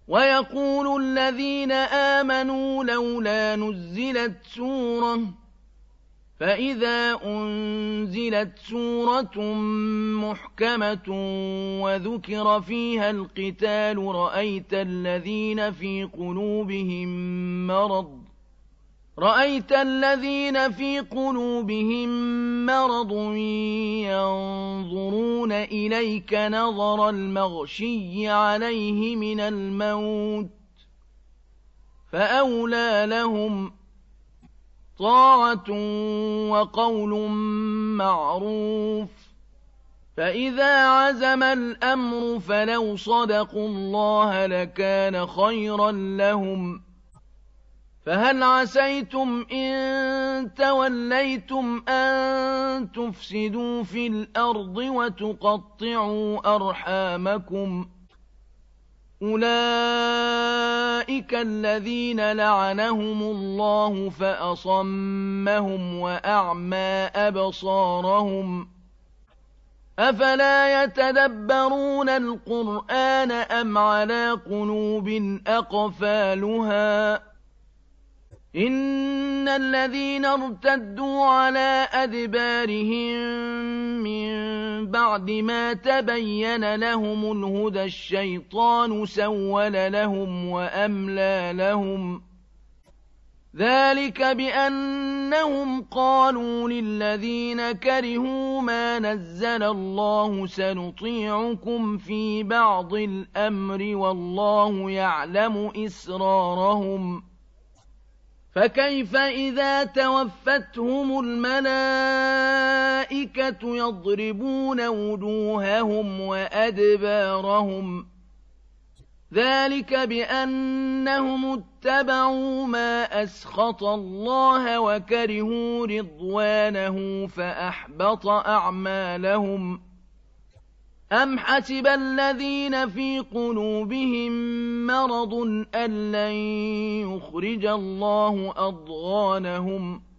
ويقول الذين آمنوا لولا نزلت سورة، فإذا أنزلت سورة محكمة وذكر فيها القتال رأيت الذين في قلوبهم مرض ينظرون إليك نظر المغشي عليه من الموت، فأولى لهم طاعة وقول معروف. فإذا عزم الأمر فلو صدقوا الله لكان خيرا لهم. فهل عسيتم إن توليتم أن تفسدوا في الأرض وتقطعوا أرحامكم؟ أولئك الذين لعنهم الله فأصمهم وأعمى أبصارهم. أفلا يتدبرون القرآن أم على قلوب أقفالها؟ إن الذين ارتدوا على أدبارهم من بعد ما تبين لهم الهدى الشيطان سول لهم وأملى لهم. ذلك بأنهم قالوا للذين كرهوا ما نزل الله سنطيعكم في بعض الأمر والله يعلم إسرارهم. فكيف إذا توفتهم الملائكة يضربون وجوههم وأدبارهم؟ ذلك بأنهم اتبعوا ما أسخط الله وكرهوا رضوانه فأحبط أعمالهم. أم حسب الذين في قلوبهم مرض أن لن يخرج الله أضغانهم